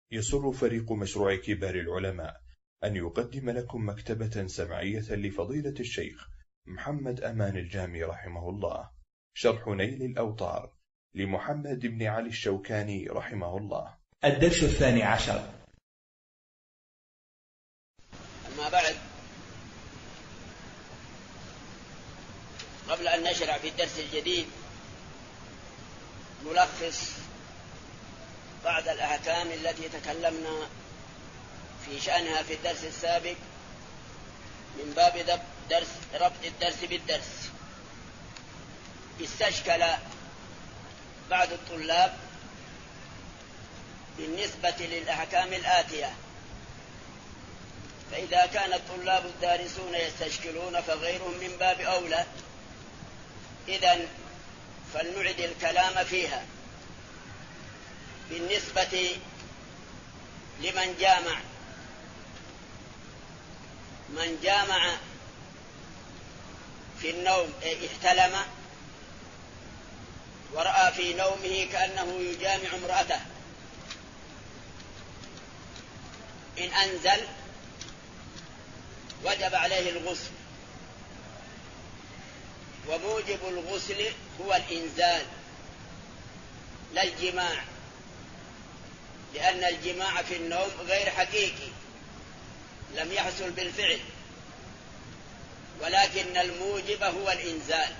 يسر فريق مشروع كبار العلماء أن يقدم لكم مكتبة سمعية لفضيلة الشيخ محمد أمان الجامي رحمه الله، شرح نيل الأوطار لمحمد بن علي الشوكاني رحمه الله. الدرس 12. أما بعد، قبل أن نشرع في الدرس الجديد نلخص بعض الأحكام التي تكلمنا في شأنها في الدرس السابق من باب ربط الدرس بالدرس. استشكل بعض الطلاب بالنسبة للأحكام الآتية، فإذا كان الطلاب الدارسون يستشكلون فغيرهم من باب أولى، إذن فلنعد الكلام فيها. بالنسبة لمن جامع، من جامع في النوم احتلم ورأى في نومه كأنه يجامع امرأته، إن أنزل وجب عليه الغسل، وموجب الغسل هو الإنزال لا الجماع، لأن الجماع في النوم غير حقيقي لم يحصل بالفعل، ولكن الموجب هو الإنزال.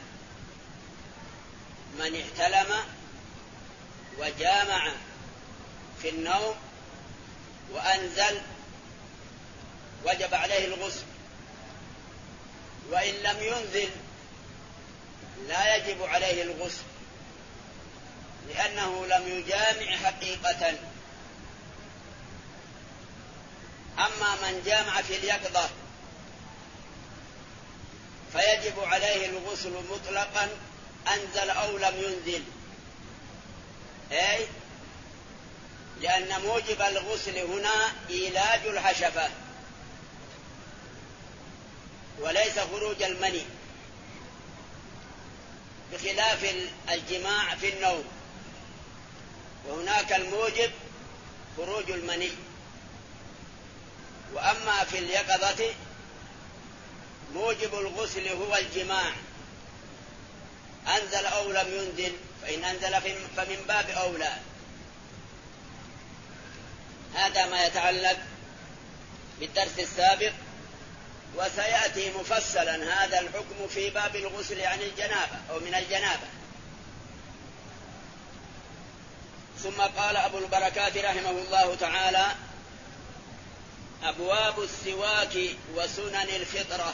من احتلم وجامع في النوم وأنزل وجب عليه الغسل، وإن لم ينزل لا يجب عليه الغسل، لأنه لم يجامع حقيقة. أما من جامع في اليقظة فيجب عليه الغسل مطلقا أنزل أو لم ينزل، لأن موجب الغسل هنا إيلاج الحشفة وليس خروج المني، بخلاف الجماع في النوم، وهناك الموجب خروج المني. وأما في اليقظة موجب الغسل هو الجماع، أنزل أو لم ينزل، فإن أنزل فمن باب أولى. هذا ما يتعلق بالدرس السابق، وسيأتي مفصلا هذا الحكم في باب الغسل عن الجنابة أو من الجنابة. ثم قال أبو البركات رحمه الله تعالى: أبواب السواك وسنن الفطرة.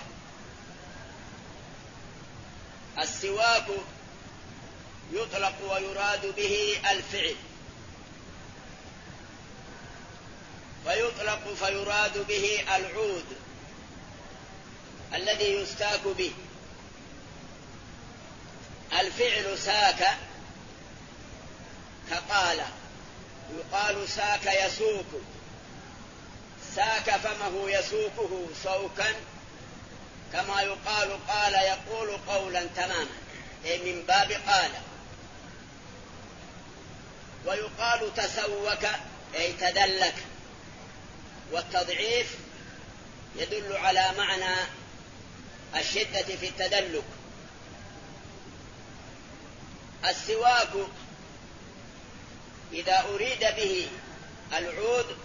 السواك يطلق ويراد به الفعل، ويطلق فيراد به العود الذي يستاك به. الفعل ساك كقال، يقال ساك يسوك، ساك فمه يسوكه سوكا، كما يقال قال يقول قولا تماما، أي من باب قال. ويقال تسوك أي تدلك، والتضعيف يدل على معنى الشدة في التدلك. السواك إذا أريد به العود،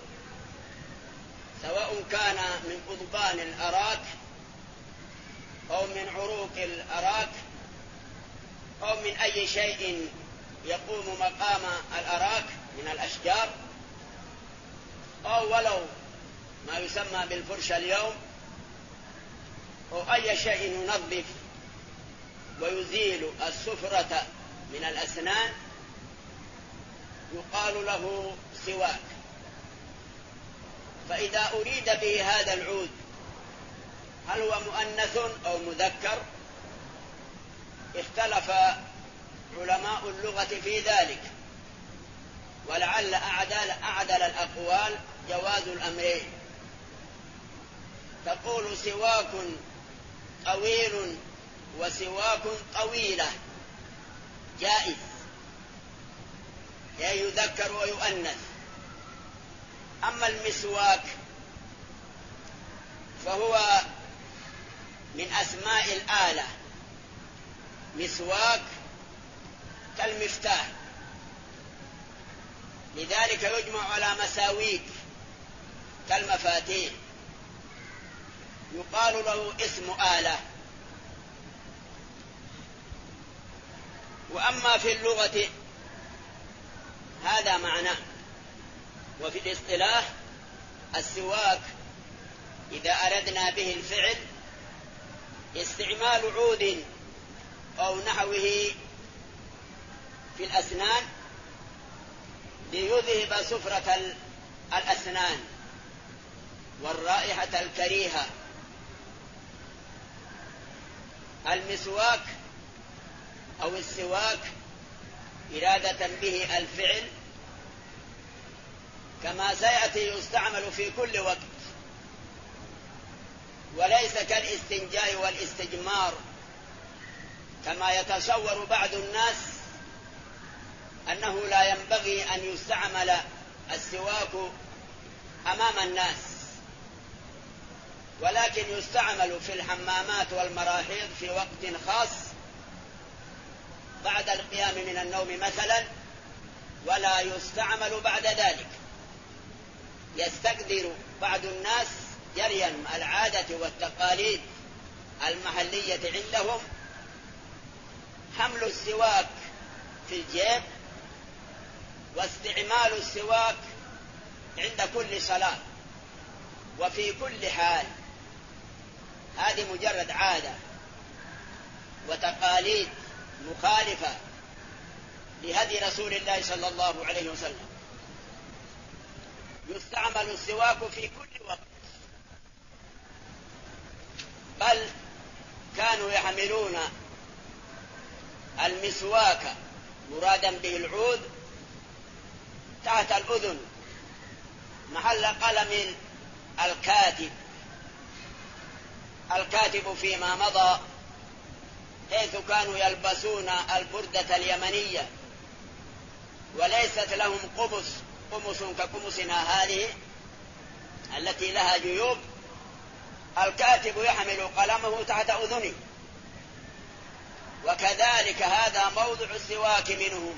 سواء كان من قضبان الأراك أو من عروق الأراك أو من أي شيء يقوم مقام الأراك من الأشجار، أو ولو ما يسمى بالفرشة اليوم، أو أي شيء ينظف ويزيل السفرة من الأسنان، يقال له سواك. فإذا أريد به هذا العود، هل هو مؤنث أو مذكر؟ اختلف علماء اللغة في ذلك، ولعل أعدل الأقوال جواز الأمرين. تقول سواك طويل وسواك طويلة، جائز، يذكر ويؤنث. أما المسواك فهو من أسماء الآلة، مسواك كالمفتاح، لذلك يجمع على مساويك كالمفاتيح، يقال له اسم آلة. وأما في اللغة هذا معناه، وفي الاصطلاح السواك إذا أردنا به الفعل استعمال عود أو نحوه في الأسنان ليذهب صفرة الأسنان والرائحة الكريهة. المسواك أو السواك إرادة به الفعل كما سيأتي يستعمل في كل وقت، وليس كالاستنجاء والاستجمار كما يتصور بعض الناس أنه لا ينبغي أن يستعمل السواك أمام الناس، ولكن يستعمل في الحمامات والمراحيض في وقت خاص بعد القيام من النوم مثلا، ولا يستعمل بعد ذلك. يستقدر بعض الناس جريا العادة والتقاليد المحلية عندهم حمل السواك في الجيب واستعمال السواك عند كل صلاة وفي كل حال. هذه مجرد عادة وتقاليد مخالفة لهدي رسول الله صلى الله عليه وسلم. يستعمل السواك في كل وقت، بل كانوا يحملون المسواك مرادا به العود تحت الأذن محل قلم الكاتب فيما مضى، حيث كانوا يلبسون البردة اليمنية وليست لهم قمص كقمصنا هذه التي لها جيوب. الكاتب يحمل قلمه تحت أذنه، وكذلك هذا موضع السواك منهم.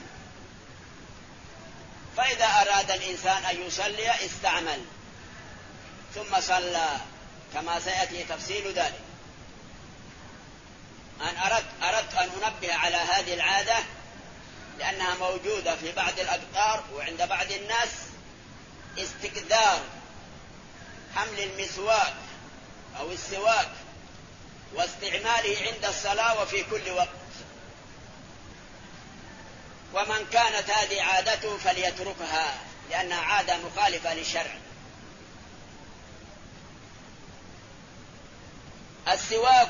فإذا أراد الإنسان أن يصلي استعمل ثم صلى، كما سيأتي تفصيل ذلك. أردت أن أنبه على هذه العادة لأنها موجودة في بعض الأقطار وعند بعض الناس، استكثار حمل المسواك أو السواك واستعماله عند الصلاة وفي كل وقت. ومن كانت هذه عادته فليتركها لأنها عادة مخالفة للشرع. السواك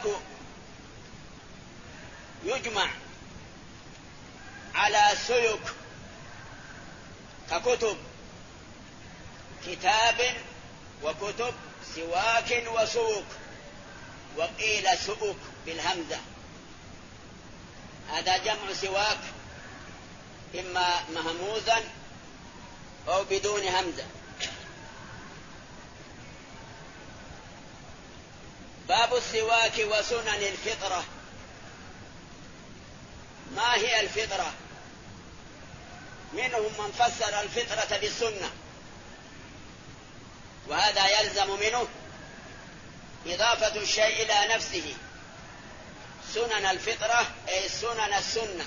يجمع على سيك ككتب، كتاب وكتب، سواك وسوك، وقيل سؤك بالهمزة. هذا جمع سواك، إما مهموزا أو بدون همزة. باب السواك وسنن الفطرة. ما هي الفطرة؟ منهم من فسر الفطرة بالسنة، وهذا يلزم منه إضافة الشيء إلى نفسه. سنن الفطرة أي سنن السنة،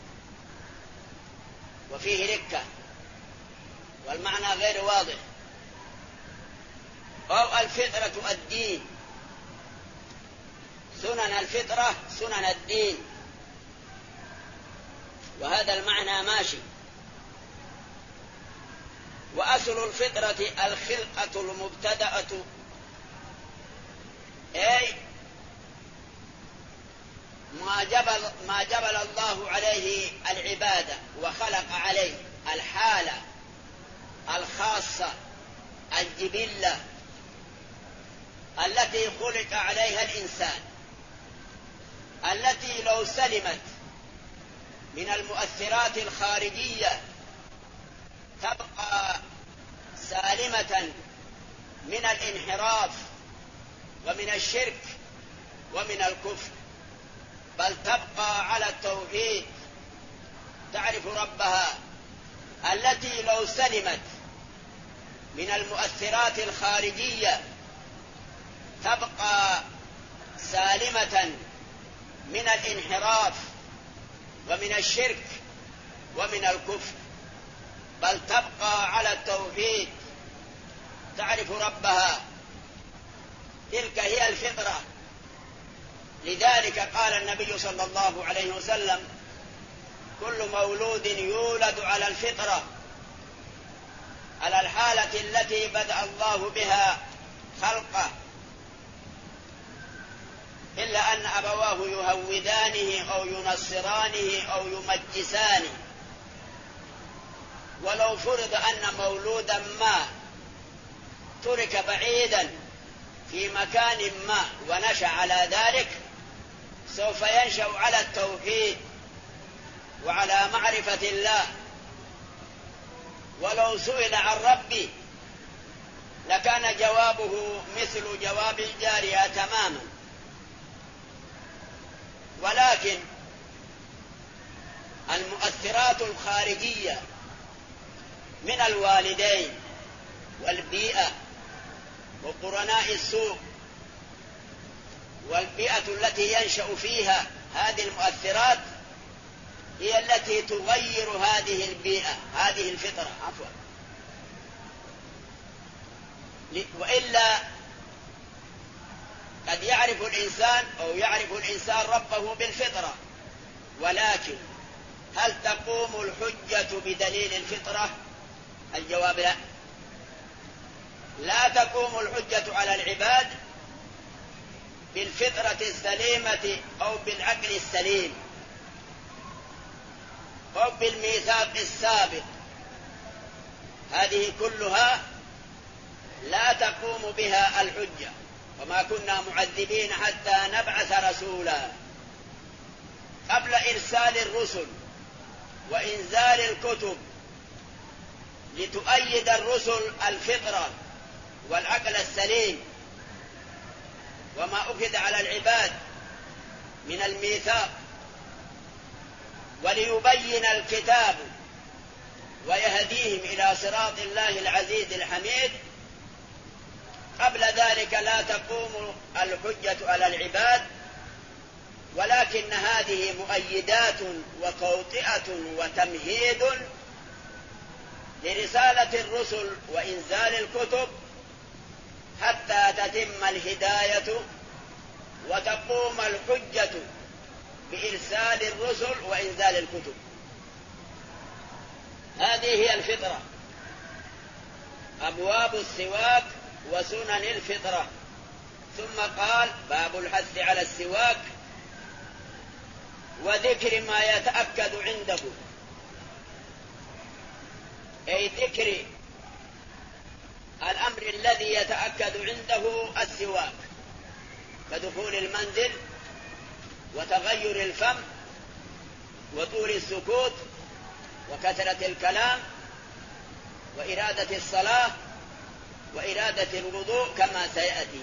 وفيه ركة والمعنى غير واضح. أو الفطرة الدين، سنن الفطرة سنن الدين، وهذا المعنى ماشي. وأصل الفطرة الخلقة المبتدأة، أي ما جبل الله عليه العبادة وخلق عليه الحالة الخاصة الجبلة التي خلق عليها الإنسان، التي لو سلمت من المؤثرات الخارجية تبقى سالمة من الانحراف ومن الشرك ومن الكفر، بل تبقى على التوحيد، تعرف ربها التي لو سلمت من المؤثرات الخارجية تبقى سالمة من الانحراف ومن الشرك ومن الكفر، بل تبقى على التوحيد، تعرف ربها. تلك هي الفطرة. لذلك قال النبي صلى الله عليه وسلم: كل مولود يولد على الفطرة، على الحالة التي بدأ الله بها خلقه، إلا أن أبواه يهودانه أو ينصرانه أو يمجسانه. ولو فرض أن مولودا ما ترك بعيدا في مكان ما ونشأ على ذلك، سوف ينشأ على التوحيد وعلى معرفة الله. ولو سئل عن ربي لكان جوابه مثل جواب الجارية تماما. ولكن المؤثرات الخارجية من الوالدين والبيئة وقرناء السوء والبيئة التي ينشأ فيها هذه المؤثرات هي التي تغير هذه البيئة، هذه الفطرة عفوا. وإلا قد يعرف الإنسان أو يعرف الإنسان ربه بالفطرة، ولكن هل تقوم الحجة بدليل الفطرة؟ الجواب لا. لا تقوم الحجة على العباد بالفطرة السليمة أو بالعقل السليم أو بالميثاق السابق. هذه كلها لا تقوم بها الحجة. وما كنا معذبين حتى نبعث رسولا. قبل إرسال الرسل وإنزال الكتب لتؤيد الرسل الفطرة والعقل السليم وما أخذ على العباد من الميثاق، وليبين الكتاب ويهديهم إلى صراط الله العزيز الحميد، قبل ذلك لا تقوم الحجة على العباد، ولكن هذه مؤيدات وتوطئة وتمهيد لرسالة الرسل وإنزال الكتب حتى تتم الهداية وتقوم الحجة بإرسال الرسل وإنزال الكتب. هذه هي الفطرة. أبواب السواك وسنن الفطرة. ثم قال: باب الحث على السواك وذكر ما يتأكد عنده، أي ذكر الأمر الذي يتأكد عنده السواك، كدخول المنزل وتغير الفم وطول السكوت وكثرة الكلام وإرادة الصلاة وإرادة الوضوء كما سيأتي.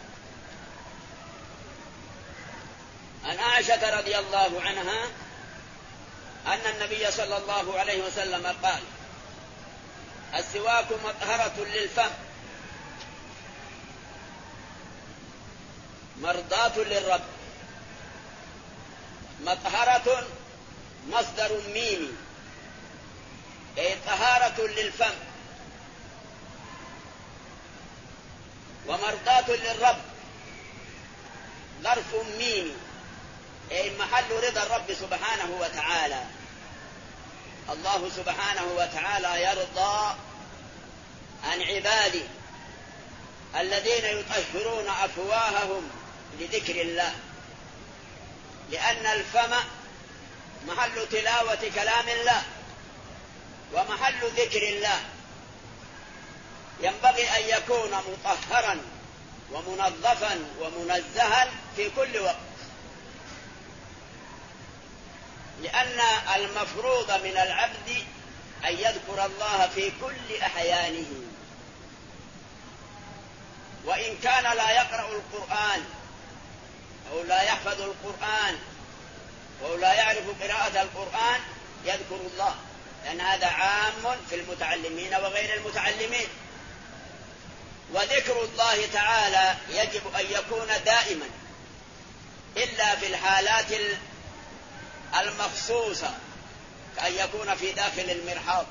عن عائشة رضي الله عنها أن النبي صلى الله عليه وسلم قال: السواك مطهرة للفم مرضاة للرب. مطهرة مصدر ميمي، أي طهارة للفم، ومرضاة للرب ظرف ميمي، أي محل رضا الرب سبحانه وتعالى. الله سبحانه وتعالى يرضى عن عباده الذين يطهرون أفواههم لذكر الله، لأن الفم محل تلاوة كلام الله ومحل ذكر الله، ينبغي أن يكون مطهرا ومنظفا ومنزها في كل وقت، لأن المفروض من العبد أن يذكر الله في كل أحيانه وإن كان لا يقرأ القرآن أو لا يحفظ القرآن أو لا يعرف قراءة القرآن يذكر الله، لأن هذا عام في المتعلمين وغير المتعلمين. وذكر الله تعالى يجب أن يكون دائما إلا في الحالات المخصوصة، كأن يكون في داخل المرحاض.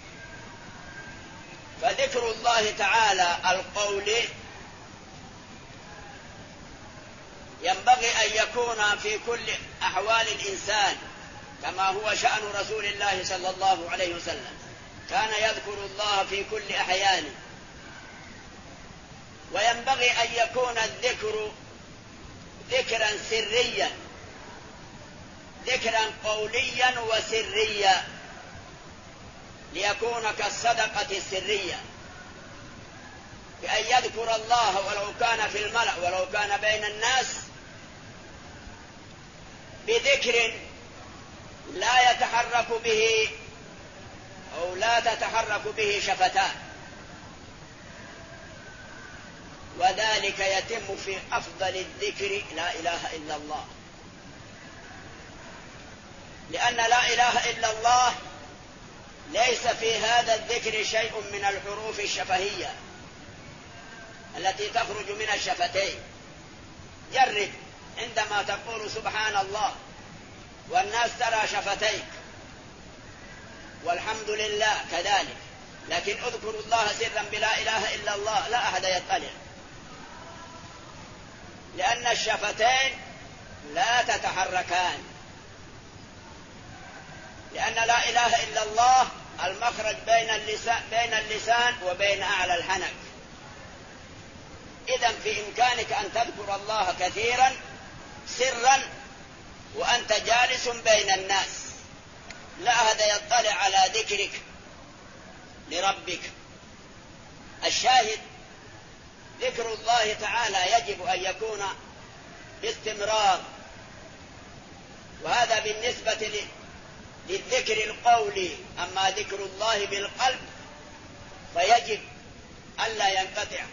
فذكر الله تعالى القولي ينبغي أن يكون في كل أحوال الإنسان، كما هو شأن رسول الله صلى الله عليه وسلم، كان يذكر الله في كل أحيانه. وينبغي أن يكون الذكر ذكرا سريا، ذكرا قوليا وسريا، ليكون كالصدقة السرية، بأن يذكر الله ولو كان في الملأ ولو كان بين الناس بذكر لا يتحرك به أو لا تتحرك به شفتان، وذلك يتم في أفضل الذكر لا إله إلا الله، لأن لا إله إلا الله ليس في هذا الذكر شيء من الحروف الشفهية التي تخرج من الشفتين. جرب عندما تقول سبحان الله والناس ترى شفتيك، والحمد لله كذلك، لكن اذكر الله سرا بلا إله إلا الله لا أحد يطلع، لأن الشفتين لا تتحركان، لأن لا إله إلا الله المخرج بين اللسان وبين أعلى الحنك. إذن في إمكانك أن تذكر الله كثيرا سرا وأنت جالس بين الناس، لا أحد يطلع على ذكرك لربك. الشاهد ذكر الله تعالى يجب أن يكون باستمرار، وهذا بالنسبة للذكر القولي. أما ذكر الله بالقلب فيجب ألا ينقطع،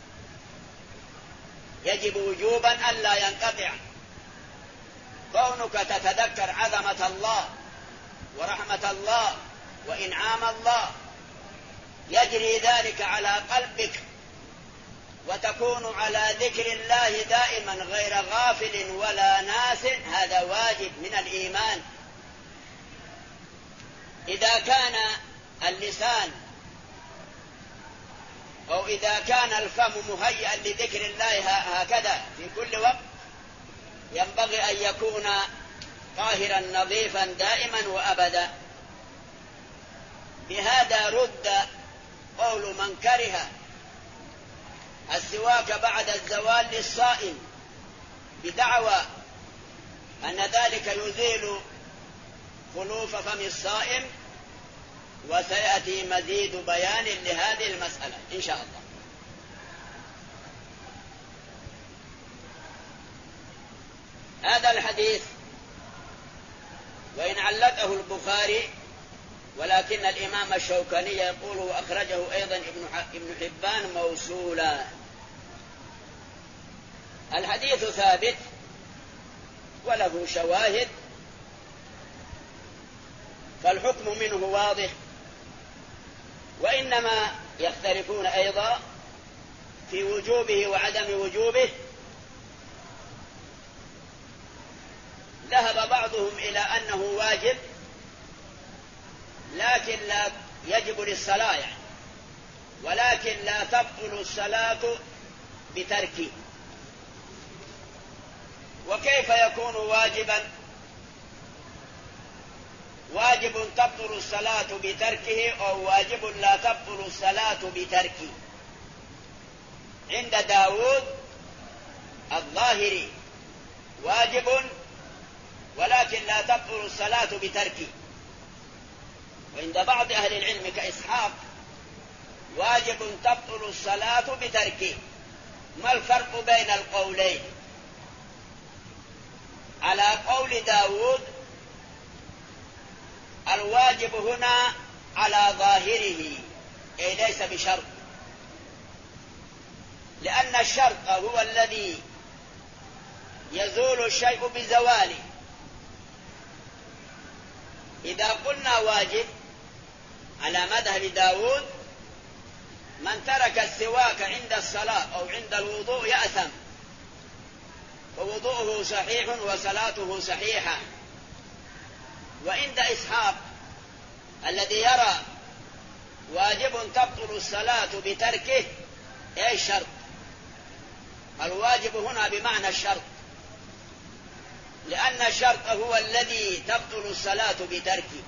يجب وجوبا ألا ينقطع. كونك تتذكر عظمة الله ورحمة الله وإنعام الله يجري ذلك على قلبك، وتكون على ذكر الله دائما غير غافل ولا ناس. هذا واجب من الإيمان. إذا كان اللسان أو إذا كان الفم مهيئا لذكر الله هكذا في كل وقت، ينبغي أن يكون طاهرا نظيفا دائما وأبدا. بهذا رد قول من كره السواك بعد الزوال للصائم بدعوى أن ذلك يزيل خلوف فم الصائم، وسيأتي مزيد بيان لهذه المسألة إن شاء الله. هذا الحديث وإن علقه البخاري، ولكن الإمام الشوكاني يقول وأخرجه أيضا ابن حبان موصولا. الحديث ثابت وله شواهد، فالحكم منه واضح، وإنما يختلفون أيضا في وجوبه وعدم وجوبه. ذهب بعضهم إلى أنه واجب لكن لا يجب للصلاة يعني، ولكن لا تبطل الصلاة بتركه. وكيف يكون واجبا؟ واجب تبطل الصلاة بتركه أو واجب لا تبطل الصلاة بتركه. عند داود الظاهري واجب ولكن لا تبطل الصلاة بتركه، وعند بعض أهل العلم كإسحاق واجب تبطل الصلاة بتركه. ما الفرق بين القولين؟ على قول داود الواجب هنا على ظاهره، أي ليس بشرط، لأن الشرط هو الذي يزول الشيء بزواله. إذا قلنا واجب على مذهب داود من ترك السواك عند الصلاة أو عند الوضوء يأثم، ووضوءه صحيح وصلاته صحيحة. وعند إسحاق الذي يرى واجب تبطل الصلاة بتركه أي الشرط، الواجب هنا بمعنى الشرط، لأن الشرط هو الذي تبطل الصلاة بتركه.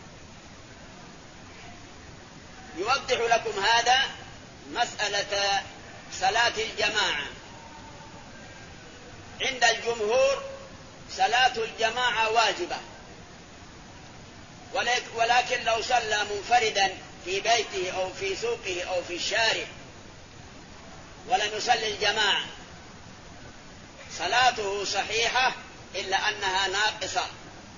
يوضح لكم هذا مسألة صلاة الجماعة. عند الجمهور صلاة الجماعة واجبة، ولكن لو صلى منفردا في بيته أو في سوقه أو في الشارع ولم يصلي الجماعة صلاته صحيحة إلا أنها ناقصة.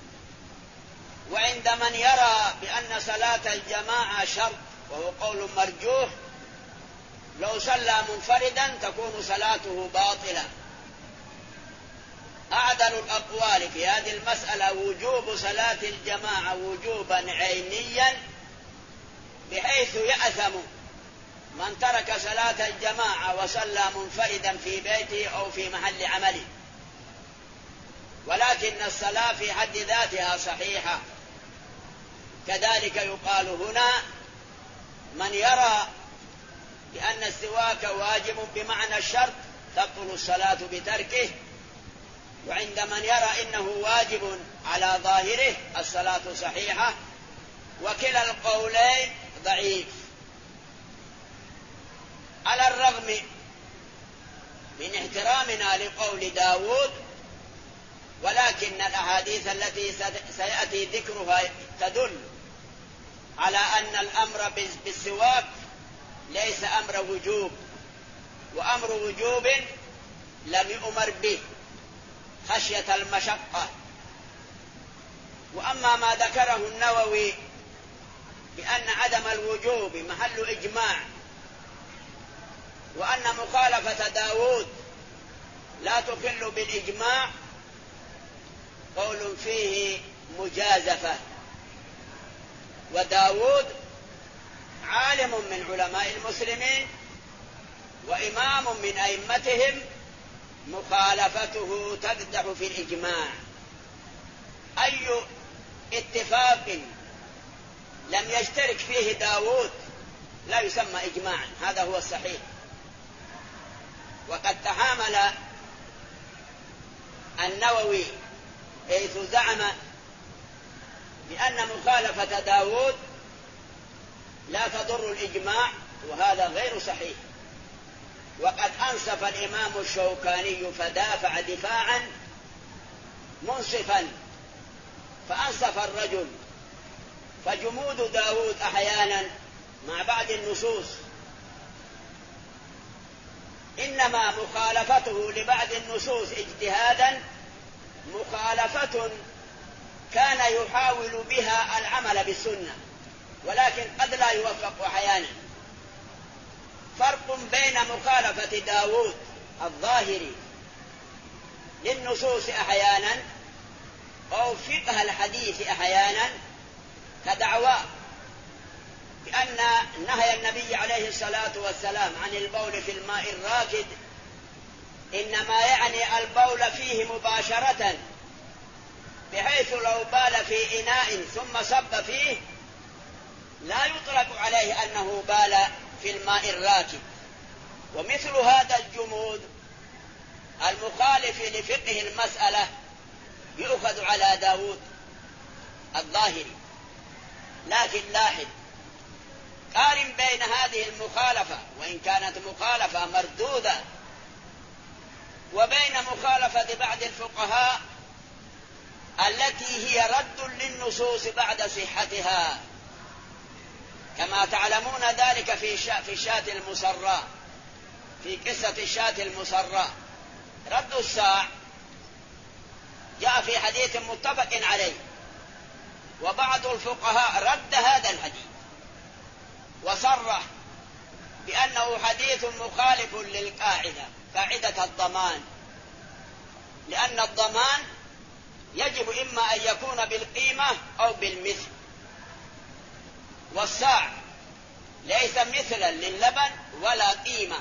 وعند من يرى بأن صلاة الجماعة شرط وهو قول مرجوح لو صلى منفردا تكون صلاته باطلة. أعدل الأقوال في هذه المسألة وجوب صلاة الجماعة وجوبا عينيا، بحيث يأثم من ترك صلاة الجماعة وصلى منفردا في بيته أو في محل عمله، ولكن الصلاة في حد ذاتها صحيحة. كذلك يقال هنا من يرى بأن السواك واجب بمعنى الشرط تبطل الصلاة بتركه، وعند من يرى إنه واجب على ظاهره الصلاة صحيحة، وكلا القولين ضعيف. على الرغم من احترامنا لقول داود، ولكن الأحاديث التي سيأتي ذكرها تدل على أن الأمر بالسواك ليس أمر وجوب، وأمر وجوب لم يؤمر به خشية المشقة. وأما ما ذكره النووي بأن عدم الوجوب محل إجماع، وأن مخالفة داود لا تخل بالإجماع، قول فيه مجازفة. وداود عالم من علماء المسلمين وإمام من أئمتهم، مخالفته تقدح في الإجماع. أي اتفاق لم يشترك فيه داود لا يسمى إجماعا، هذا هو الصحيح. وقد تحامل النووي حيث زعم بأن مخالفة داود لا تضر الإجماع، وهذا غير صحيح. وقد أنصف الإمام الشوكاني فدافع دفاعا منصفا، فأنصف الرجل. فجمود داود أحيانا مع بعض النصوص إنما مخالفته لبعض النصوص اجتهادا مخالفة كان يحاول بها العمل بالسنة، ولكن قد لا يوفق أحيانا. فرق بين مخالفة داود الظاهري للنصوص أحيانا أو فقه الحديث أحيانا، كدعوى بأن نهي النبي عليه الصلاة والسلام عن البول في الماء الراكد إنما يعني البول فيه مباشرة، بحيث لو بال في إناء ثم صب فيه لا يطلق عليه أنه بال في الماء الراكد. ومثل هذا الجمود المخالف لفقه المسألة يؤخذ على داود الظاهري. لكن لاحظ، قارن بين هذه المخالفة وإن كانت مخالفة مردودة وبين مخالفة بعض الفقهاء التي هي رد للنصوص بعد صحتها، كما تعلمون ذلك في الشاة المصرى، في قصة الشاة المصرى. رد الساع جاء في حديث متفق عليه، وبعض الفقهاء رد هذا الحديث وصرح بأنه حديث مخالف للقاعدة، قاعدة الضمان، لأن الضمان يجب إما أن يكون بالقيمة أو بالمثل، والصاع ليس مثلا للبن ولا قيمة.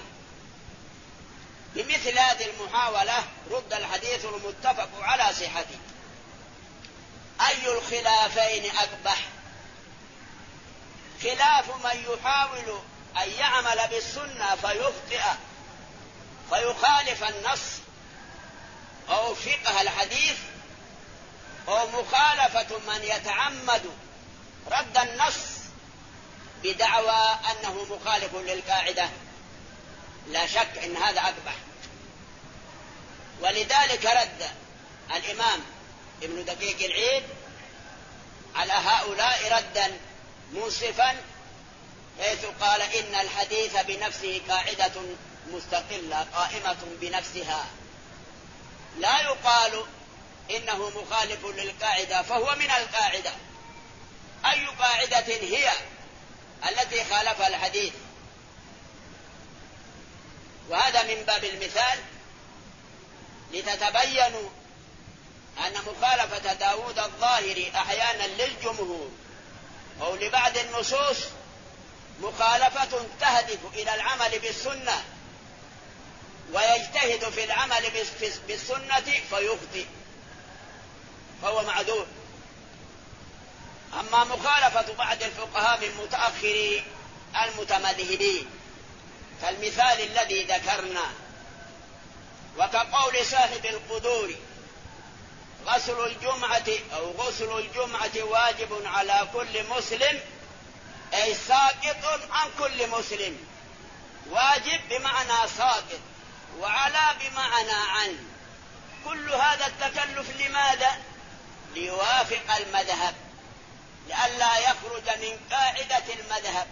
بمثل هذه المحاولة رد الحديث المتفق على صحته. أي الخلافين أقبح؟ خلاف من يحاول أن يعمل بالسنة فيخطئ فيخالف النص أو فقه الحديث، أو مخالفة من يتعمد رد النص بدعوى أنه مخالف للقاعدة. لا شك أن هذا أقبح. ولذلك رد الإمام ابن دقيق العيد على هؤلاء ردا منصفا، حيث قال إن الحديث بنفسه قاعدة مستقلة قائمة بنفسها، لا يقال إنه مخالف للقاعدة فهو من القاعدة. أي قاعدة هي التي خالفها الحديث؟ وهذا من باب المثال لتتبينوا أن مخالفة داود الظاهري أحيانا للجمهور أو لبعض النصوص مخالفة تهدف إلى العمل بالسنة، ويجتهد في العمل بالسنة فيخطئ فهو معذور. أما مخالفة بعض الفقهاء من متأخري المتمذهبين كالمثال الذي ذكرنا، وكقول صاحب القدور غسل الجمعة واجب على كل مسلم، أي ساقط عن كل مسلم. واجب بمعنى ساقط، وعلى بمعنى عن. كل هذا التكلف لماذا؟ ليوافق المذهب، لئلا يخرج من قاعدة المذهب.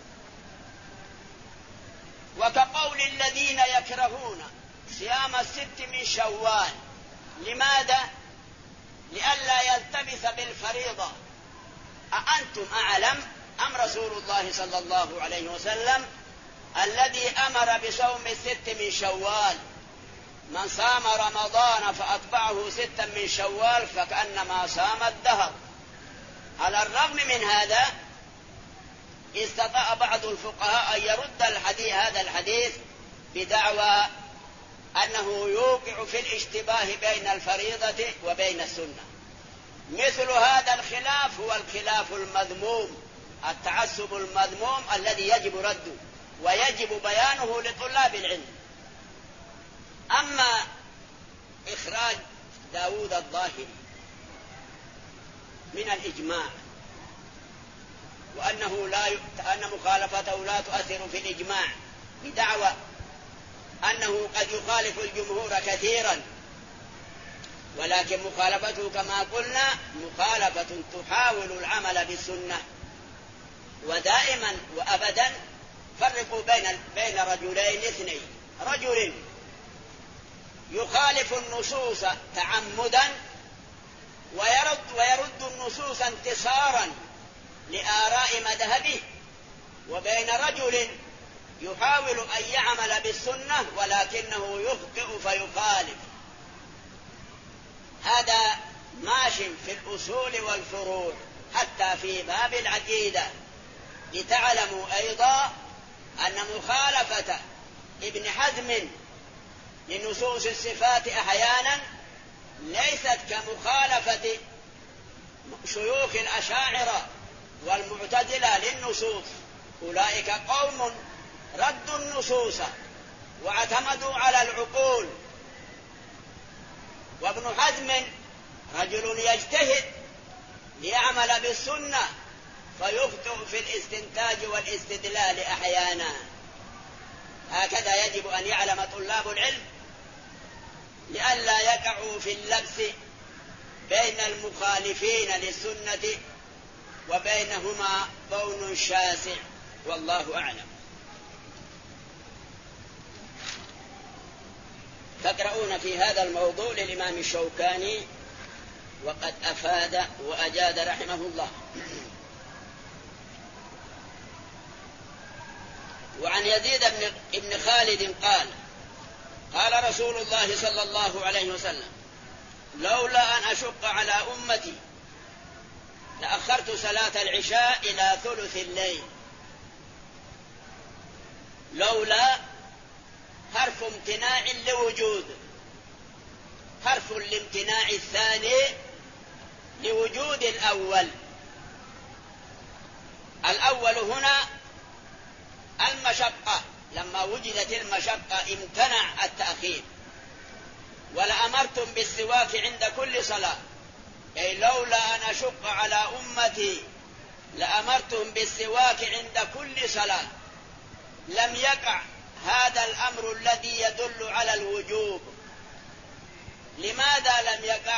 وكقول الذين يكرهون صيام 6 من شوال، لماذا؟ لئلا يلتبس بالفريضة. أأنتم أعلم أم رسول الله صلى الله عليه وسلم الذي أمر بصوم 6 من شوال؟ من صام رمضان فأتبعه 6 من شوال فكأنما صام الدهر. على الرغم من هذا استطاع بعض الفقهاء أن يرد هذا الحديث بدعوى أنه يوقع في الاشتباه بين الفريضة وبين السنة. مثل هذا الخلاف هو الخلاف المذموم، التعصب المذموم الذي يجب رده ويجب بيانه لطلاب العلم. أما إخراج داود الظاهري من الإجماع، أن مخالفته لا تؤثر في الإجماع بدعوى أنه قد يخالف الجمهور كثيرا، ولكن مخالفته كما قلنا مخالفة تحاول العمل بالسنة. ودائما وأبدا فرقوا بين رجلين اثنين: رجل يخالف النصوص تعمدا ويرد النصوص انتصارا لآراء مذهبه، وبين رجل يحاول أن يعمل بالسنة ولكنه يخطئ فيخالف. هذا ماش في الأصول والفروع حتى في باب العقيدة، لتعلموا أيضا أن مخالفة ابن حزم لنصوص الصفات أحيانا ليست كمخالفة شيوخ الأشاعرة والمعتزلة للنصوص. أولئك قوم ردوا النصوص واعتمدوا على العقول، وابن حزم رجل يجتهد ليعمل بالسنة فيخطئ في الاستنتاج والاستدلال أحيانا. هكذا يجب أن يعلم طلاب العلم لئلا يقعوا في اللبس بين المخالفين للسنة وبينهما بون شاسع، والله أعلم. تقرؤون في هذا الموضوع للإمام الشوكاني، وقد أفاد وأجاد رحمه الله. وعن يزيد بن خالد قال قال رسول الله صلى الله عليه وسلم لولا أن أشق على أمتي لأخرت صلاة العشاء إلى ثلث الليل. لولا حرف امتناع لوجود، حرف الامتناع الثاني لوجود الأول. الأول هنا المشقة، لما وجدت المشقة امتنع التأخير. ولأمرتم بالسواك عند كل صلاة، أي لولا أن أشق على أمتي لأمرتم بالسواك عند كل صلاة. لم يقع هذا الأمر الذي يدل على الوجوب. لماذا لم يقع؟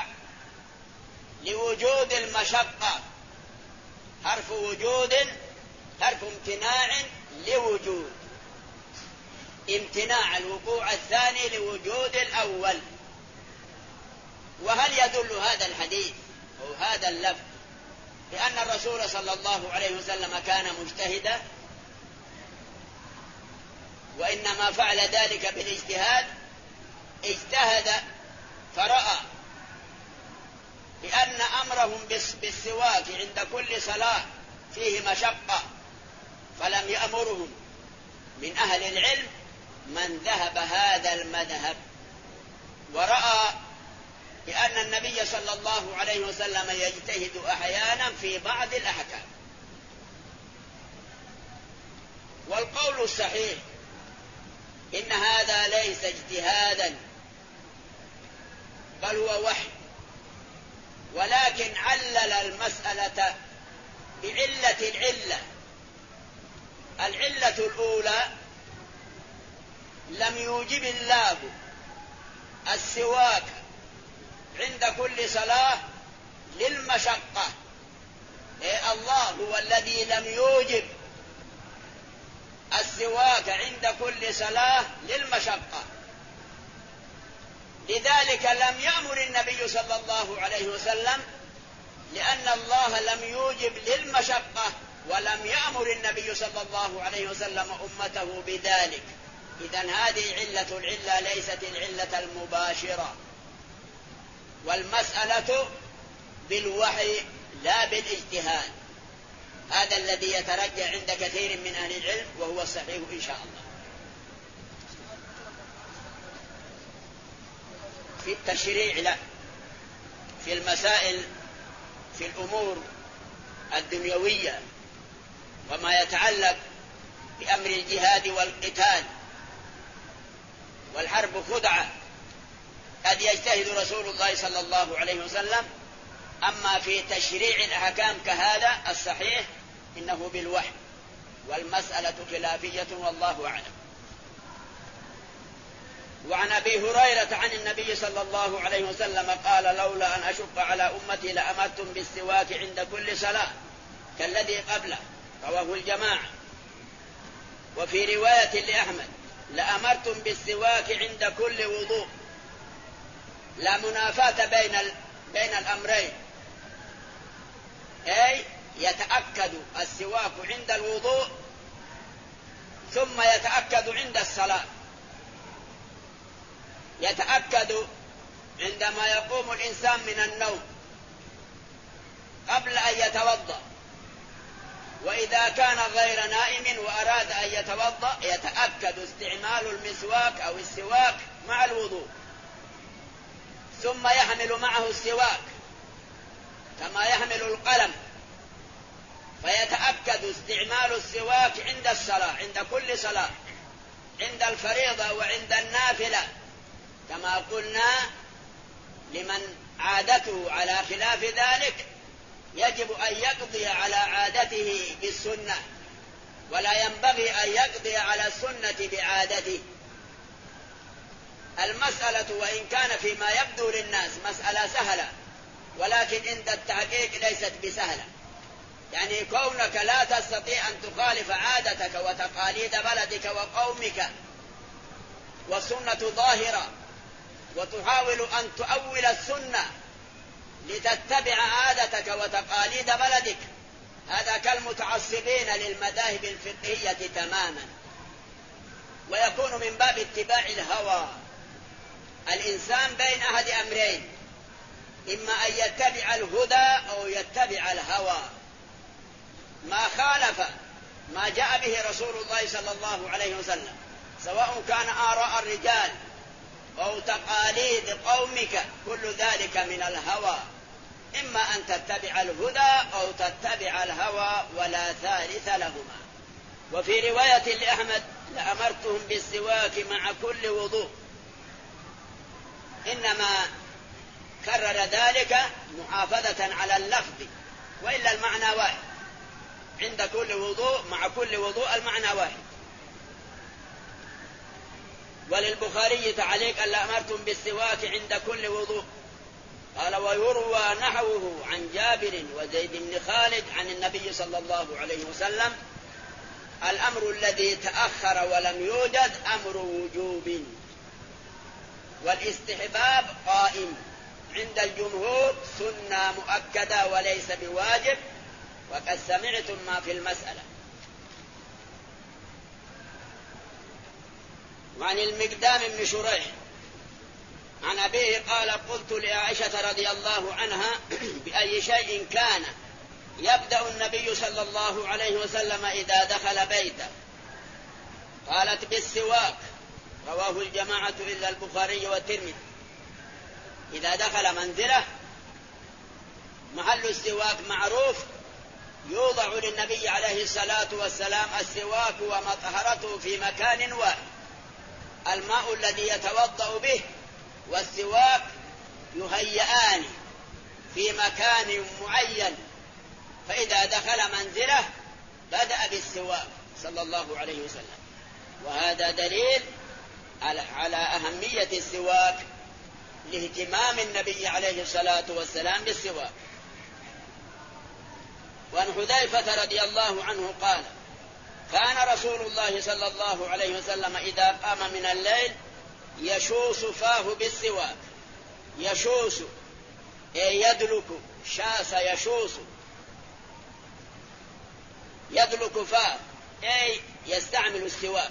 لوجود المشقة. حرف وجود، حرف امتناع لوجود، امتناع الوقوع الثاني لوجود الأول. وهل يدل هذا الحديث أو هذا اللفظ بأن الرسول صلى الله عليه وسلم كان مجتهدا، وإنما فعل ذلك بالاجتهاد؟ اجتهد فرأى بأن أمرهم بالسواك عند كل صلاة فيه مشقة، فلم يأمرهم. من أهل العلم من ذهب هذا المذهب ورأى بأن النبي صلى الله عليه وسلم يجتهد أحيانا في بعض الأحكام. والقول الصحيح إن هذا ليس اجتهادا بل هو وحي، ولكن علل المسألة بعلة العلة. العلة الأولى لم يوجب الله السواك عند كل صلاة للمشقة. الله هو الذي لم يوجب السواك عند كل صلاة للمشقة، لذلك لم يأمر النبي صلى الله عليه وسلم، لأن الله لم يوجب للمشقة ولم يأمر النبي صلى الله عليه وسلم أمته بذلك. إذن هذه علة العلة ليست العلة المباشرة، والمسألة بالوحي لا بالاجتهاد. هذا الذي يترجى عند كثير من أهل العلم، وهو الصحيح إن شاء الله. في التشريع لا، في المسائل، في الأمور الدنيوية وما يتعلق بأمر الجهاد والقتال والحرب خدعة قد يجتهد رسول الله صلى الله عليه وسلم. أما في تشريع الأحكام كهذا الصحيح إنه بالوحي، والمسألة خلافية والله أعلم. وعن أبي هريرة عن النبي صلى الله عليه وسلم قال لولا أن أشق على أمتي لأمرتم بالسواك عند كل صلاة كالذي قبله، رواه الجماعة. وفي رواية لأحمد لأمرتم بالسواك عند كل وضوء. لا منافاة بين الأمرين، أي يتأكد السواك عند الوضوء ثم يتأكد عند الصلاة. يتأكد عندما يقوم الإنسان من النوم قبل أن يتوضأ، وإذا كان غير نائم وأراد أن يتوضأ يتأكد استعمال المسواك أو السواك مع الوضوء، ثم يحمل معه السواك كما يحمل القلم، فيتأكد استعمال السواك عند الصلاة، عند كل صلاة، عند الفريضة وعند النافلة. كما قلنا لمن عادته على خلاف ذلك يجب أن يقضي على عادته بالسنة، ولا ينبغي أن يقضي على السنة بعادته. المسألة وإن كان فيما يبدو للناس مسألة سهلة، ولكن عند التحقيق ليست بسهلة. يعني كونك لا تستطيع أن تخالف عادتك وتقاليد بلدك وقومك والسنة ظاهرة، وتحاول أن تؤول السنة لتتبع عادتك وتقاليد بلدك، هذا كالمتعصبين للمذاهب الفقهية تماما. ويكون من باب اتباع الهوى. الإنسان بين أحد أمرين، إما أن يتبع الهدى أو يتبع الهوى. ما خالف ما جاء به رسول الله صلى الله عليه وسلم، سواء كان آراء الرجال أو تقاليد قومك، كل ذلك من الهوى. إما أن تتبع الهدى أو تتبع الهوى، ولا ثالث لهما. وفي رواية لأحمد: لأمرتهم بالسواك مع كل وضوء. إنما كرر ذلك محافظة على اللفظ، وإلا المعنى واحد. عند كل وضوء مع كل وضوء المعنى واحد. وللبخاري تعليق: ألا أمرتم بالسواك عند كل وضوء. قال: ويروى نحوه عن جابر وزيد بن خالد عن النبي صلى الله عليه وسلم: الأمر الذي تأخر ولم يوجد أمر وجوب، والاستحباب قائم. عند الجمهور سنة مؤكدة وليس بواجب، وقد سمعتم ما في المسألة. وعن المقدام بن شريح عن أبيه قال: قلت لعائشة رضي الله عنها: بأي شيء كان يبدأ النبي صلى الله عليه وسلم إذا دخل بيته؟ قالت: بالسواك. رواه الجماعة إلا البخاري والترمذي. إذا دخل منزله محل السواك معروف، يوضع للنبي عليه الصلاة والسلام السواك ومطهرته في مكان واحد، الماء الذي يتوضأ به والسواك يهيئان في مكان معين. فإذا دخل منزله بدأ بالسواك صلى الله عليه وسلم، وهذا دليل على أهمية السواك لاهتمام النبي عليه الصلاة والسلام بالسواك. وعن حذيفة رضي الله عنه قال: كان رسول الله صلى الله عليه وسلم إذا قام من الليل يشوص فاه بالسواك. يشوص أي يدلك، شاس يشوص، يدلك فاه أي يستعمل السواك.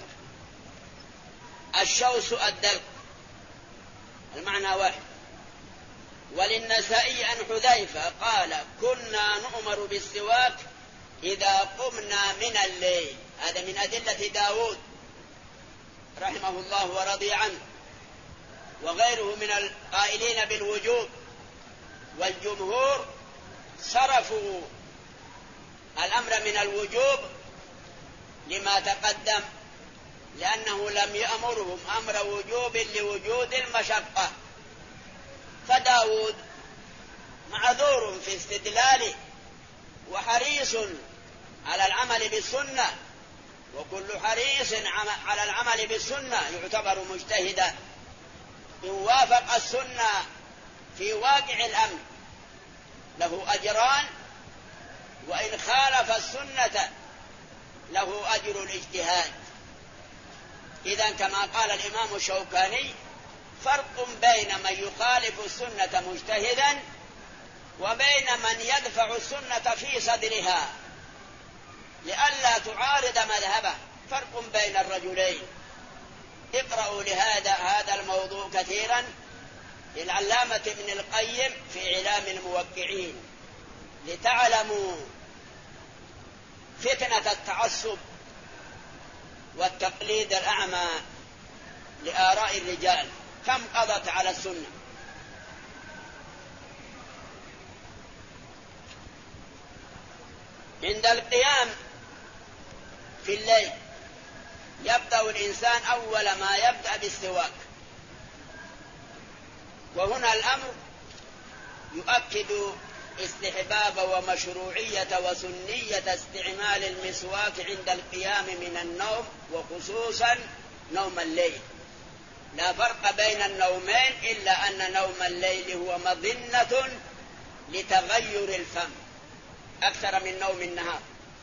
الشوس الدلك، المعنى واحد. وللنسائي عن حذيفة قال: كنا نؤمر بالسواك إذا قمنا من الليل. هذا من أدلة داود رحمه الله ورضي عنه، وغيره من القائلين بالوجوب. والجمهور صرفوا الأمر من الوجوب لما تقدم، لأنه لم يأمرهم أمر وجوب لوجود المشقة. فداود معذور في استدلاله وحريص على العمل بالسنة، وكل حريص على العمل بالسنة يعتبر مجتهدا. إن وافق السنة في واقع الأمر له أجران، وإن خالف السنة له أجر الاجتهاد. إذن كما قال الإمام الشوكاني: فرق بين من يخالف السنة مجتهدا وبين من يدفع السنة في صدرها لئلا تعارض مذهبه، فرق بين الرجلين. اقرأوا هذا الموضوع كثيرا للعلامة ابن القيم في إعلام الموقعين، لتعلموا فتنة التعصب والتقليد الأعمى لآراء الرجال كم قضت على السنة. عند القيام في الليل يبدأ الإنسان أول ما يبدأ بالسواك، وهنا الأمر يؤكد استحباب ومشروعية وسنية استعمال المسواك عند القيام من النوم، وخصوصا نوم الليل. لا فرق بين النومين إلا أن نوم الليل هو مظنة لتغير الفم أكثر من نوم النهار.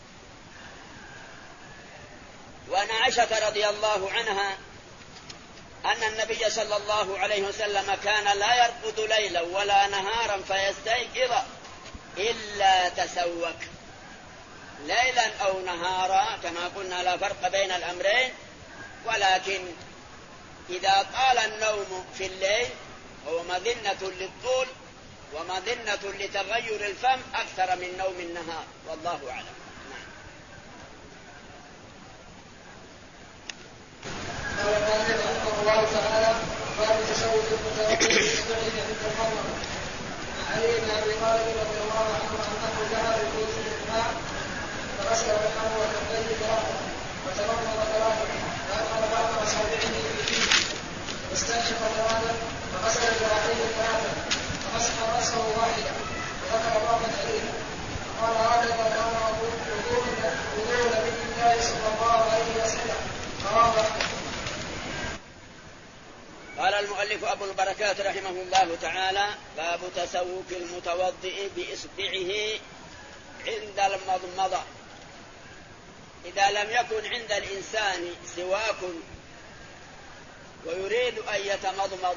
وعن عائشة رضي الله عنها أن النبي صلى الله عليه وسلم كان لا يرقد ليلا ولا نهارا فيستيقظ إلا تسوك، ليلا أو نهارا، كما قلنا لا فرق بين الأمرين، ولكن إذا طال النوم في الليل هو مذنة للطول ومذنة لتغير الفم أكثر من نوم النهار، والله أعلم. قال المؤلف رحمه الله تعالى: باب تشوق المتوضئ بالسعيد عند المرض. عن علي بن ابي طالب رضي الله عنه انه ذهب بوجود الماء فغسل وجهه وكفيه ثلاثه وتمضمض ثلاثه وادخل بعض اصابعه في فيه واستنشق ثلاثه وغسل ذراعيه ثلاثه ومسح راسه واحدا وذكر بعض الحديث. قال: هكذا كان وضوء نبي الله صلى الله عليه وسلم. رواه احمد. قال المؤلف أبو البركات رحمه الله تعالى: باب تسوك المتوضئ بإصبعه عند المضمضة. إذا لم يكن عند الإنسان سواك ويريد أن يتمضمض،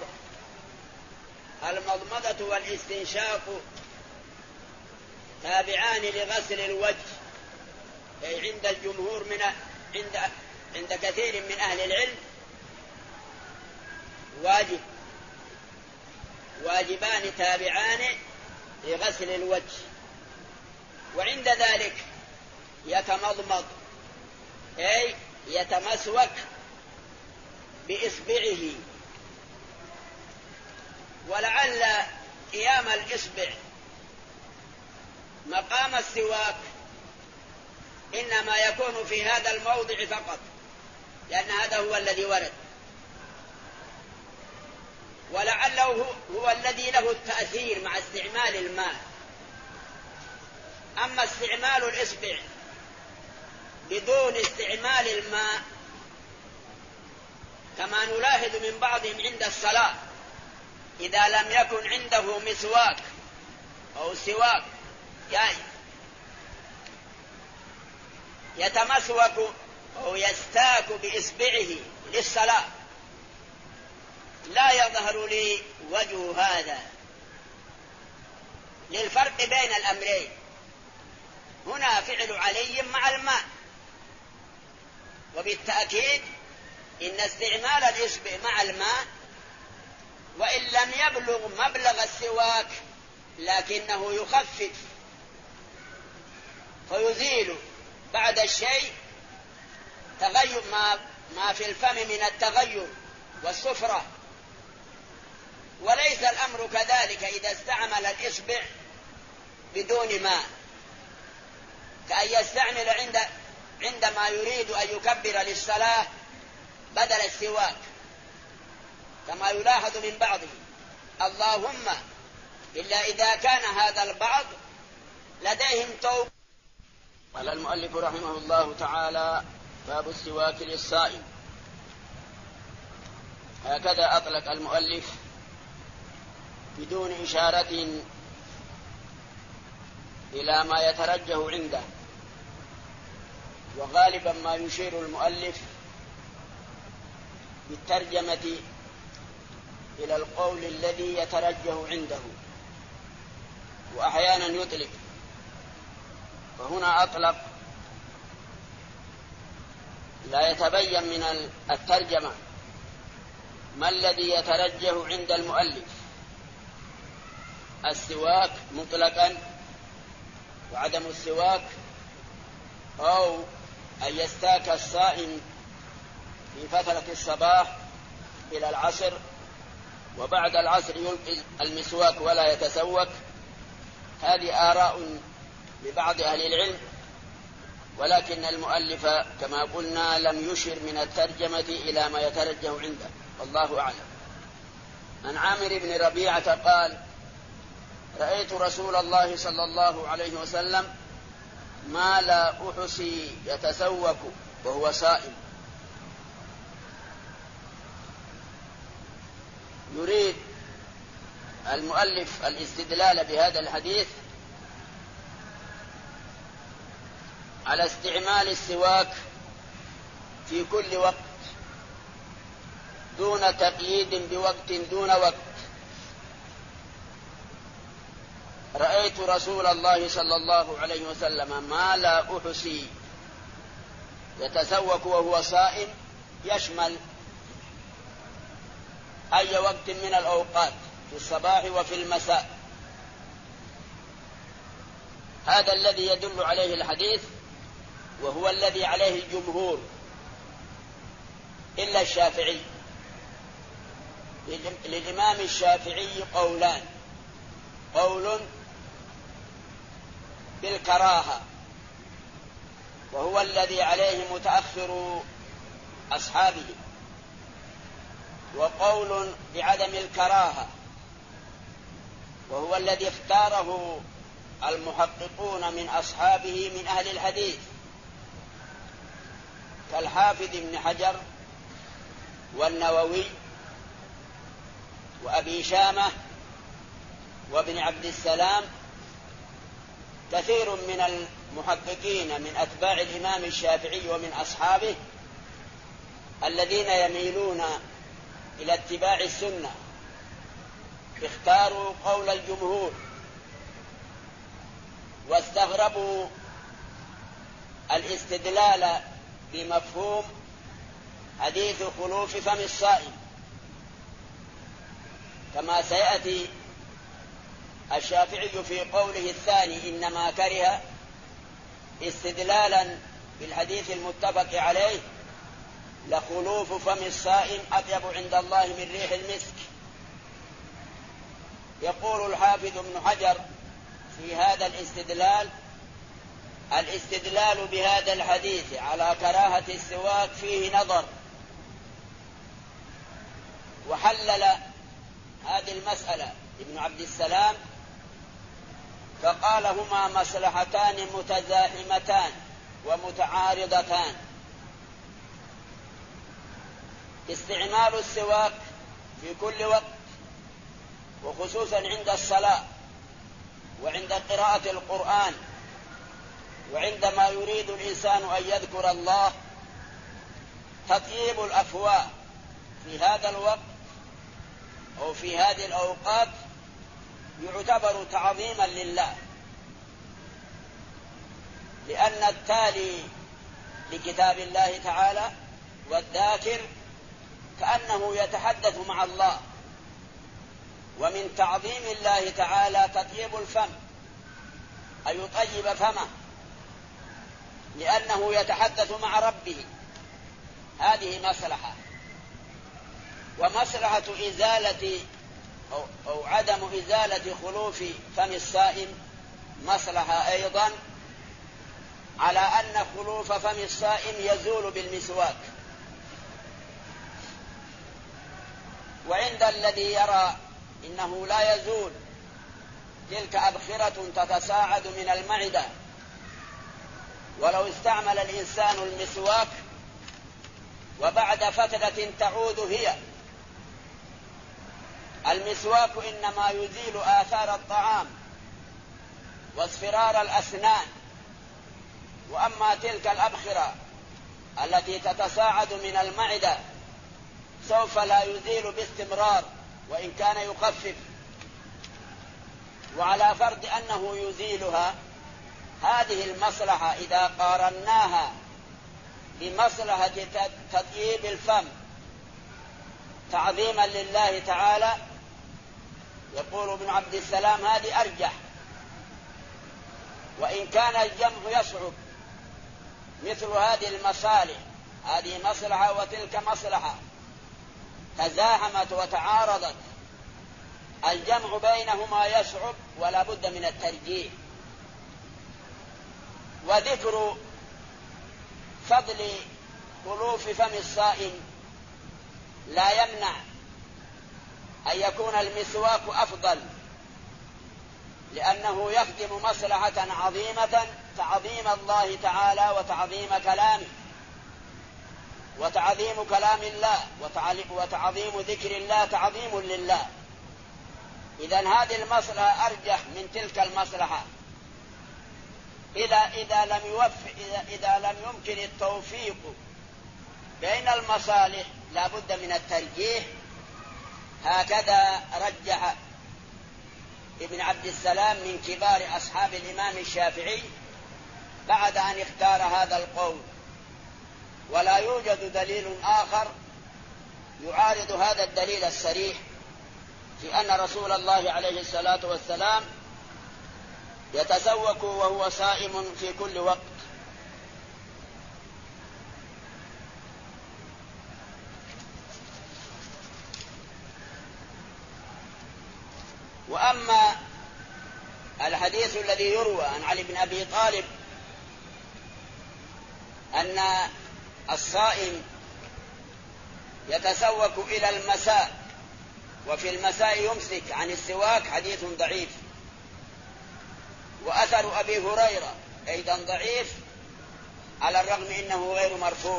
المضمضة والاستنشاق تابعان لغسل الوجه، أي عند الجمهور عند كثير من أهل العلم واجبان تابعان لغسل الوجه، وعند ذلك يتمضمض أي يتمسوك بإصبعه. ولعل قيام الإصبع مقام السواك إنما يكون في هذا الموضع فقط، لأن هذا هو الذي ورد، ولعله هو الذي له التأثير مع استعمال الماء. أما استعمال الإصبع بدون استعمال الماء كما نلاحظ من بعضهم عند الصلاة، إذا لم يكن عنده مسواك أو سواك يتمسوك أو يستاك بإصبعه للصلاة، لا يظهر لي وجه هذا للفرق بين الأمرين. هنا فعل علي مع الماء، وبالتأكيد إن استعمال الإصبع مع الماء وإن لم يبلغ مبلغ السواك لكنه يخفف فيزيل بعد الشيء تغير ما في الفم من التغير والسفرة. وليس الأمر كذلك إذا استعمل الإصبع بدون ماء، كأن يستعمل عندما يريد أن يكبر للصلاة بدل السواك كما يلاحظ من بعضه، اللهم إلا إذا كان هذا البعض لديهم توبة. قال المؤلف رحمه الله تعالى: باب السواك للصائم. هكذا أطلق المؤلف بدون إشارة إلى ما يترجح عنده، وغالبا ما يشير المؤلف بالترجمة إلى القول الذي يترجح عنده، وأحيانا يطلق. فهنا أطلق لا يتبين من الترجمة ما الذي يترجح عند المؤلف: السواك مطلقا وعدم السواك، أو أن يستاك الصائم في فترة الصباح إلى العصر وبعد العصر يلقي المسواك ولا يتسوك. هذه آراء لبعض أهل العلم، ولكن المؤلف كما قلنا لم يشر من الترجمة إلى ما يترجح عنده، والله أعلم. عن عامر بن ربيعة قال: رأيت رسول الله صلى الله عليه وسلم ما لا أحصي يتسوك وهو صائم. يريد المؤلف الاستدلال بهذا الحديث على استعمال السواك في كل وقت دون تقييد بوقت دون وقت. رأيت رسول الله صلى الله عليه وسلم ما لا أحصي يتسوك وهو صائم، يشمل أي وقت من الأوقات في الصباح وفي المساء. هذا الذي يدل عليه الحديث، وهو الذي عليه الجمهور إلا الشافعي. للإمام الشافعي قولان: قول بالكراهة وهو الذي عليه متأخر أصحابه، وقول بعدم الكراهة وهو الذي اختاره المحققون من أصحابه من أهل الحديث كالحافظ ابن حجر والنووي وأبي شامة وابن عبد السلام. كثير من المحققين من أتباع الإمام الشافعي ومن أصحابه الذين يميلون إلى اتباع السنة اختاروا قول الجمهور، واستغربوا الاستدلال بمفهوم حديث خلوف فم الصائم، كما سيأتي الشافعي في قوله الثاني إنما كره استدلالا بالحديث المتفق عليه: لخلوف فم الصائم أطيب عند الله من ريح المسك. يقول الحافظ ابن حجر في هذا الاستدلال بهذا الحديث على كراهة السواك فيه نظر، وحلل هذه المسألة ابن عبد السلام فقال: هما مصلحتان متزاحمتان ومتعارضتان. استعمال السواك في كل وقت، وخصوصا عند الصلاة وعند قراءة القرآن وعندما يريد الإنسان أن يذكر الله، تطيب الأفواه في هذا الوقت أو في هذه الأوقات يعتبر تعظيما لله، لأن التالي لكتاب الله تعالى والذاكر كأنه يتحدث مع الله. ومن تعظيم الله تعالى تطيب الفم، أي يطيب فمه، لأنه يتحدث مع ربه. هذه مصلحة. ومصلحة إزالة أو عدم إزالة خلوف فم الصائم مصلحة أيضا، على أن خلوف فم الصائم يزول بالمسواك. وعند الذي يرى إنه لا يزول، تلك أبخرة تتصاعد من المعدة، ولو استعمل الإنسان المسواك وبعد فترة تعود هي. المسواك إنما يزيل آثار الطعام واصفرار الأسنان، وأما تلك الأبخرة التي تتصاعد من المعدة سوف لا يزيل باستمرار وإن كان يخفف. وعلى فرض أنه يزيلها، هذه المصلحة إذا قارناها بمصلحة تطييب الفم تعظيما لله تعالى، يقول ابن عبد السلام هذه أرجح. وإن كان الجمع يصعب مثل هذه المصالح، هذه مصلحة وتلك مصلحة تزاحمت وتعارضت، الجمع بينهما يصعب ولا بد من الترجيح. وذكر فضل خلوف فم الصائم لا يمنع أن يكون المسواك أفضل، لأنه يخدم مصلحة عظيمة: تعظيم الله تعالى وتعظيم كلامه، وتعظيم كلام الله وتعظيم ذكر الله تعظيم لله. إذن هذه المصلحة أرجح من تلك المصلحة. إذا لم يمكن التوفيق بين المصالح لا بد من الترجيح. هكذا رجح ابن عبد السلام من كبار أصحاب الإمام الشافعي بعد أن اختار هذا القول. ولا يوجد دليل آخر يعارض هذا الدليل الصريح في أن رسول الله عليه الصلاة والسلام يتسوك وهو صائم في كل وقت. وأما الحديث الذي يروى عن علي بن أبي طالب أن الصائم يتسوك إلى المساء وفي المساء يمسك عن السواك حديث ضعيف. وأثر أبي هريرة أيضا ضعيف على الرغم إنه غير مرفوع.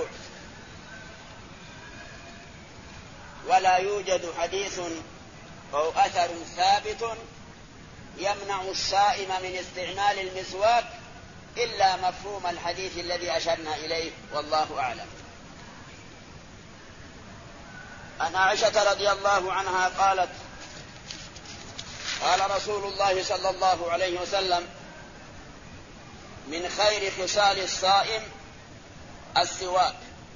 ولا يوجد حديث أو أثر ثابت يمنع الصائم من استعمال المسواك إلا مفهوم الحديث الذي أشرنا إليه، والله أعلم. عن عائشة رضي الله عنها قالت: قال رسول الله صلى الله عليه وسلم: من خير خصال الصائم السواك.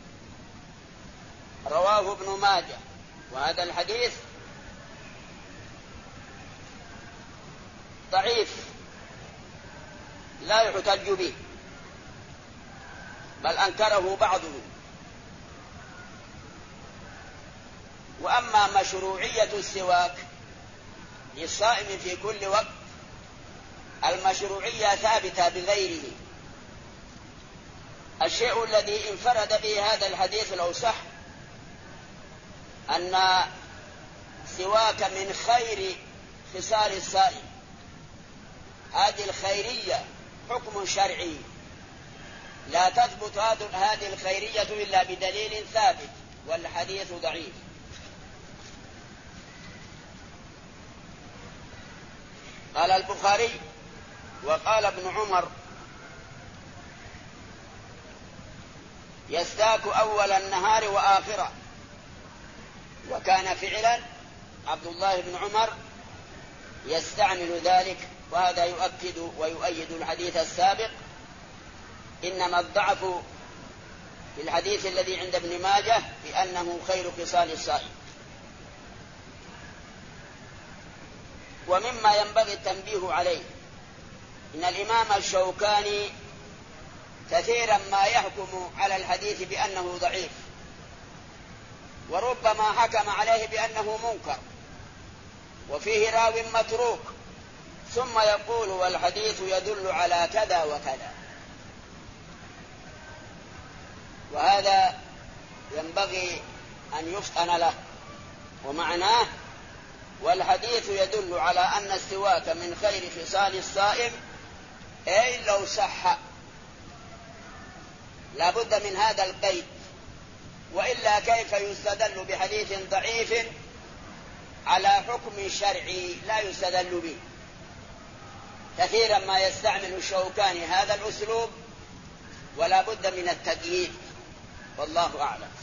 رواه ابن ماجه. وهذا الحديث ضعيف لا يحتج به، بل أنكره بعضهم. وأما مشروعية السواك للصائم في كل وقت، المشروعية ثابتة بغيره. الشيء الذي انفرد به هذا الحديث لو صح أن سواك من خير خصال الصائم. هذه الخيرية حكم شرعي، لا تثبت هذه الخيرية إلا بدليل ثابت، والحديث ضعيف. قال البخاري: وقال ابن عمر: يستاك أول النهار وآخره. وكان فعلا عبد الله بن عمر يستعمل ذلك، وهذا يؤكد ويؤيد الحديث السابق. إنما الضعف في الحديث الذي عند ابن ماجه بأنه خير خصال الصائم. ومما ينبغي التنبيه عليه إن الإمام الشوكاني كثيرا ما يحكم على الحديث بأنه ضعيف، وربما حكم عليه بأنه منكر وفيه راو متروك، ثم يقول: والحديث يدل على كذا وكذا. وهذا ينبغي أن يفطن له. ومعناه: والحديث يدل على أن السواك من خير خصال الصائم، أي لو صح. لا بد من هذا القيد، وإلا كيف يستدل بحديث ضعيف على حكم شرعي لا يستدل به؟ كثيرا ما يستعمل الشوكاني هذا الأسلوب، ولا بد من التقييد، والله أعلم.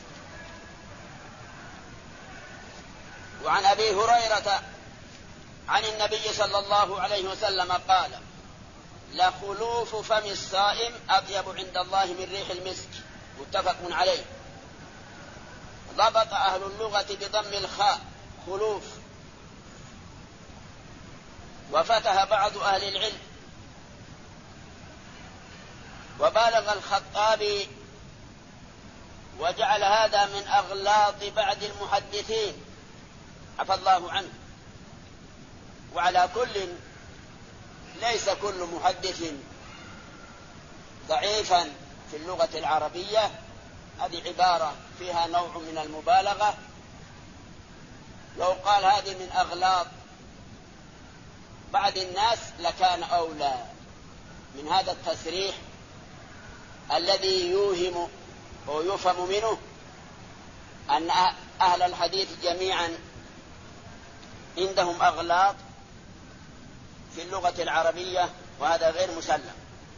وعن أبي هريرة عن النبي صلى الله عليه وسلم قال: لخلوف فم الصائم أطيب عند الله من ريح المسك. متفق عليه. ضبط أهل اللغة بضم الخاء خلوف، وفتح بعض أهل العلم. وبالغ الخطابي وجعل هذا من أغلاط بعض المحدثين عفى الله عنه. وعلى كل، ليس كل محدث ضعيفا في اللغة العربية، هذه عبارة فيها نوع من المبالغة. لو قال هذه من أغلاط بعض الناس لكان أولى من هذا التصريح الذي يوهم ويفهم منه أن أهل الحديث جميعا عندهم أغلاط في اللغة العربية، وهذا غير مسلم.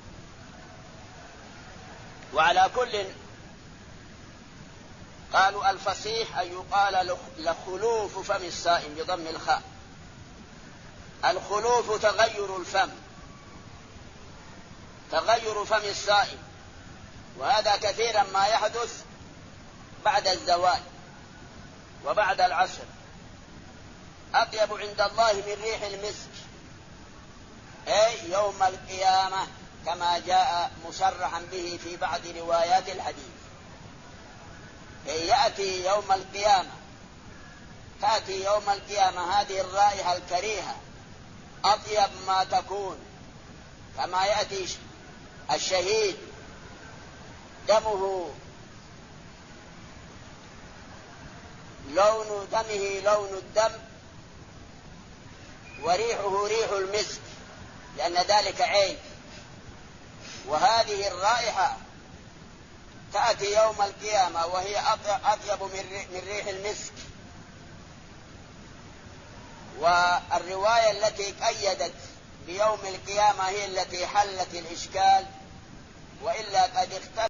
وعلى كل، قالوا الفصيح أن يقال لخلوف فم الصائم بضم الخاء. الخلوف تغير الفم، تغير فم الصائم، وهذا كثيرا ما يحدث بعد الزوال وبعد العصر. أطيب عند الله من ريح المسك، أي يوم القيامة، كما جاء مصرحا به في بعض روايات الحديث. أي يأتي يوم القيامة، تأتي يوم القيامة هذه الرائحة الكريهة أطيب ما تكون، كما يأتي الشهيد دمه لون دمه لون الدم وريحه ريح المسك، لأن ذلك عين. وهذه الرائحة تأتي يوم القيامة وهي أطيب من ريح المسك. والرواية التي قيدت بيوم القيامة هي التي حلت الإشكال، وإلا قد اختلف